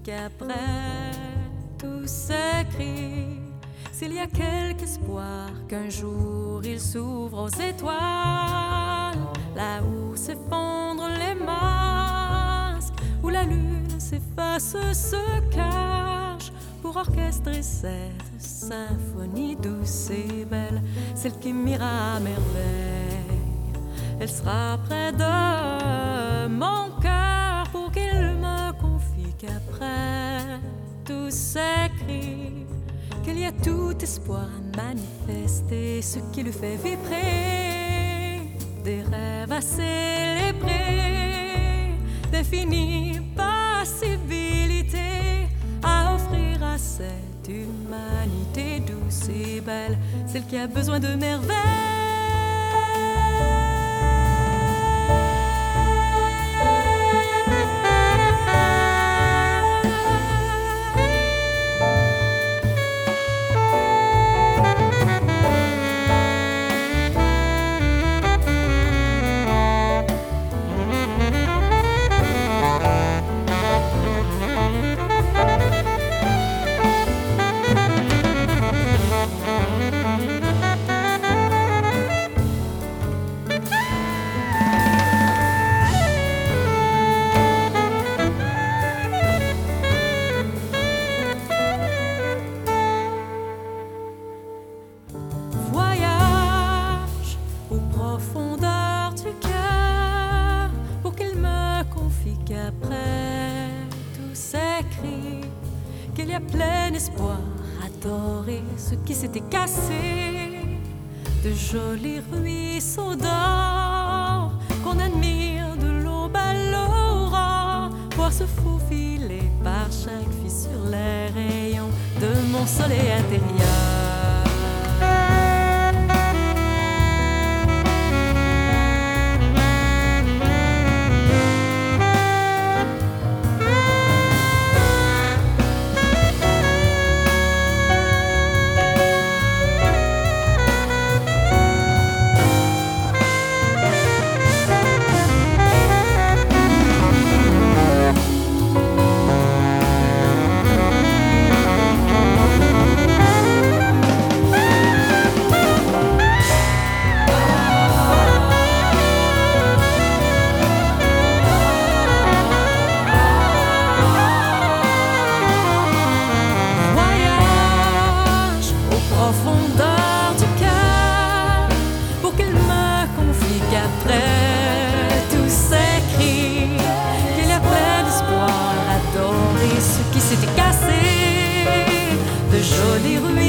qu'après tous ces cris, s'il y a quelque espoir qu'un jour il s'ouvre aux étoiles, là où s'effondrent les masques, où la lune s'efface, se cache, pour orchestrer cette symphonie douce et belle, celle qui m'ira à merveille. Elle sera près de mon cœur pour qu'il me confie qu'après tous ces cris, qu'il y a tout espoir à manifester, ce qui lui fait vibrer, des rêves à célébrer, d'infinie possibilités à offrir à cette humanité douce et belle, celle qui a besoin de merveilles. Qu'après tous ces cris, qu'il y a plein espoir à adorer ce qui s'était cassé, de jolis ruisseaux d'or qu'on admire de l'aube à l'aurore, voir se faufiler par chaque fissure les rayons de mon soleil intérieur. Profondeur du cœur, pour qu'il me confie qu'après tous ces cris, qu'il y a plein d'espoir à adorer ce qui s'était cassé, de jolies rues